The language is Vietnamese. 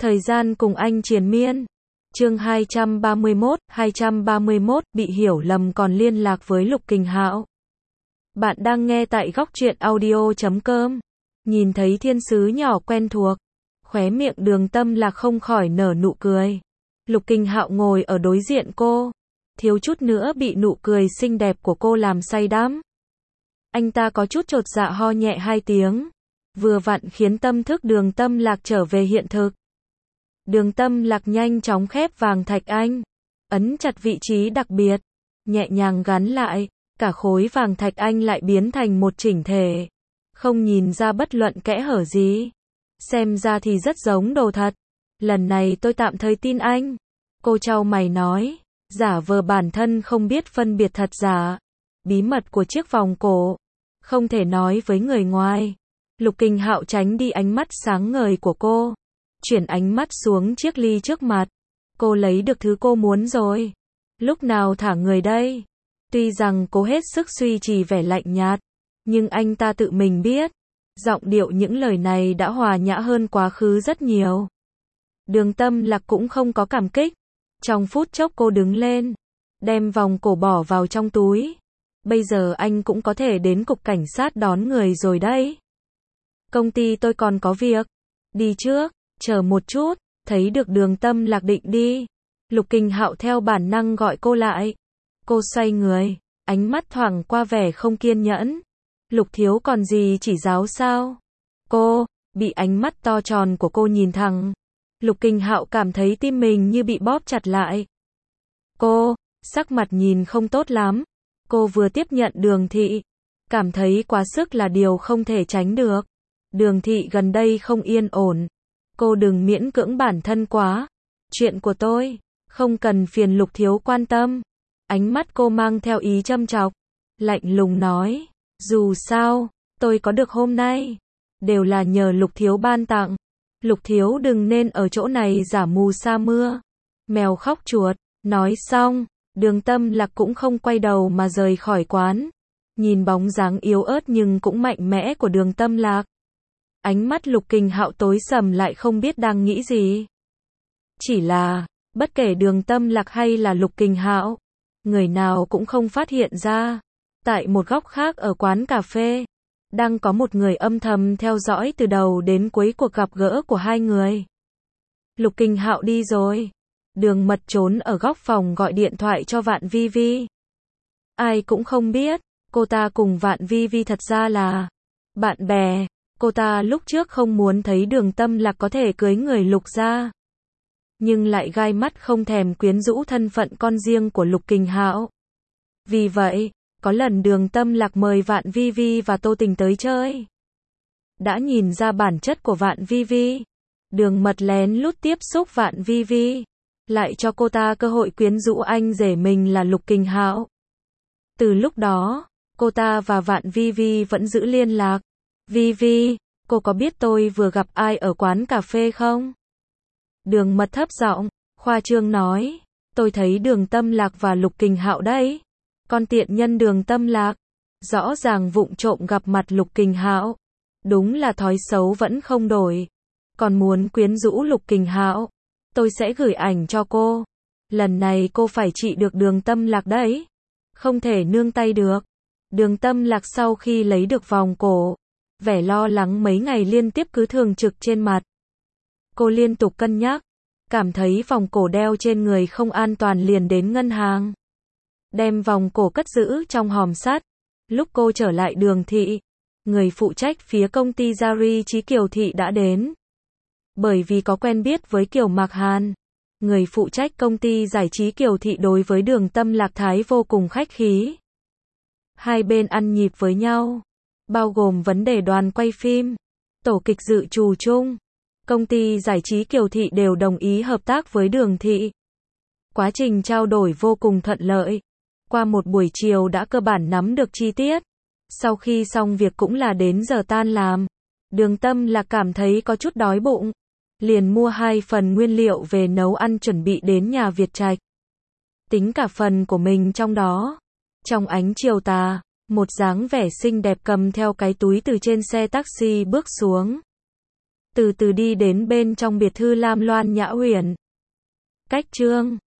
Thời gian cùng anh triền miên. Chương 231, bị hiểu lầm còn liên lạc với Lục Kình Hạo. Bạn đang nghe tại góc truyện audio.com. Nhìn thấy thiên sứ nhỏ quen thuộc, khóe miệng Đường Tâm Lạc không khỏi nở nụ cười. Lục Kình Hạo ngồi ở đối diện cô, thiếu chút nữa bị nụ cười xinh đẹp của cô làm say đắm. Anh ta có chút chột dạ ho nhẹ 2 tiếng, vừa vặn khiến tâm thức Đường Tâm Lạc trở về hiện thực. Đường Tâm Lạc nhanh chóng khép vàng thạch anh, ấn chặt vị trí đặc biệt, nhẹ nhàng gắn lại, cả khối vàng thạch anh lại biến thành một chỉnh thể, không nhìn ra bất luận kẽ hở gì. Xem ra thì rất giống đồ thật. Lần này tôi tạm thời tin anh. Cô chau mày nói, giả vờ bản thân không biết phân biệt thật giả. Bí mật của chiếc vòng cổ, không thể nói với người ngoài. Lục Kình Hạo tránh đi ánh mắt sáng ngời của cô, chuyển ánh mắt xuống chiếc ly trước mặt. Cô lấy được thứ cô muốn rồi. Lúc nào thả người đây? Tuy rằng cô hết sức duy trì vẻ lạnh nhạt, nhưng anh ta tự mình biết, giọng điệu những lời này đã hòa nhã hơn quá khứ rất nhiều. Đường Tâm Lạc cũng không có cảm kích. Trong phút chốc cô đứng lên, đem vòng cổ bỏ vào trong túi. Bây giờ anh cũng có thể đến cục cảnh sát đón người rồi đấy. Công ty tôi còn có việc. Đi trước, chờ một chút. Thấy được Đường Tâm Lạc định đi, Lục Kình Hạo theo bản năng gọi cô lại. Cô xoay người, ánh mắt thoảng qua vẻ không kiên nhẫn. Lục thiếu còn gì chỉ giáo sao? Cô, bị ánh mắt to tròn của cô nhìn thẳng. Lục Kình Hạo cảm thấy tim mình như bị bóp chặt lại. Cô, sắc mặt nhìn không tốt lắm. Cô vừa tiếp nhận Đường Thị, cảm thấy quá sức là điều không thể tránh được. Đường Thị gần đây không yên ổn. Cô đừng miễn cưỡng bản thân quá. Chuyện của tôi, không cần phiền Lục thiếu quan tâm. Ánh mắt cô mang theo ý châm chọc, lạnh lùng nói, dù sao, tôi có được hôm nay, đều là nhờ Lục thiếu ban tặng. Lục thiếu đừng nên ở chỗ này giả mù sa mưa. Mèo khóc chuột. Nói xong, Đường Tâm Lạc cũng không quay đầu mà rời khỏi quán. Nhìn bóng dáng yếu ớt nhưng cũng mạnh mẽ của Đường Tâm Lạc, ánh mắt Lục Kình Hạo tối sầm lại không biết đang nghĩ gì. Chỉ là, bất kể Đường Tâm Lạc hay là Lục Kình Hạo, người nào cũng không phát hiện ra. Tại một góc khác ở quán cà phê, đang có một người âm thầm theo dõi từ đầu đến cuối cuộc gặp gỡ của hai người. Lục Kình Hạo đi rồi. Đường Mật trốn ở góc phòng gọi điện thoại cho Vạn Vi Vi. Ai cũng không biết, cô ta cùng Vạn Vi Vi thật ra là bạn bè. Cô ta lúc trước không muốn thấy Đường Tâm Lạc có thể cưới người Lục gia, nhưng lại gai mắt không thèm quyến rũ thân phận con riêng của Lục Kình Hạo. Vì vậy, có lần Đường Tâm Lạc mời Vạn Vi Vi và Tô Tình tới chơi. Đã nhìn ra bản chất của Vạn Vi Vi, Đường Mật lén lút tiếp xúc Vạn Vi Vi, lại cho cô ta cơ hội quyến rũ anh rể mình là Lục Kình Hạo. Từ lúc đó, cô ta và Vạn Vi Vi vẫn giữ liên lạc. Vi Vi, cô có biết tôi vừa gặp ai ở quán cà phê không? Đường Mật thấp giọng, khoa trương nói, tôi thấy Đường Tâm Lạc và Lục Kình Hạo đấy. Con tiện nhân Đường Tâm Lạc, rõ ràng vụng trộm gặp mặt Lục Kình Hạo. Đúng là thói xấu vẫn không đổi. Còn muốn quyến rũ Lục Kình Hạo, tôi sẽ gửi ảnh cho cô. Lần này cô phải trị được Đường Tâm Lạc đấy. Không thể nương tay được. Đường Tâm Lạc sau khi lấy được vòng cổ, vẻ lo lắng mấy ngày liên tiếp cứ thường trực trên mặt. Cô liên tục cân nhắc, cảm thấy vòng cổ đeo trên người không an toàn liền đến ngân hàng, đem vòng cổ cất giữ trong hòm sắt. Lúc cô trở lại Đường Thị, người phụ trách phía công ty Jari Chí Kiều Thị đã đến. Bởi vì có quen biết với Kiều Mạc Hàn, người phụ trách công ty giải trí Kiều Thị đối với Đường Tâm Lạc thái vô cùng khách khí. Hai bên ăn nhịp với nhau, bao gồm vấn đề đoàn quay phim, tổ kịch dự trù chung. Công ty giải trí Kiều Thị đều đồng ý hợp tác với Đường Thị. Quá trình trao đổi vô cùng thuận lợi. Qua một buổi chiều đã cơ bản nắm được chi tiết. Sau khi xong việc cũng là đến giờ tan làm. Đường Tâm Lạc cảm thấy có chút đói bụng, liền mua 2 phần nguyên liệu về nấu ăn chuẩn bị đến nhà Việt Trạch. Tính cả phần của mình trong đó. Trong ánh chiều tà, một dáng vẻ xinh đẹp cầm theo cái túi từ trên xe taxi bước xuống. từ từ đi đến bên trong biệt thự Lam Loan Nhã Huyền. Cách Chương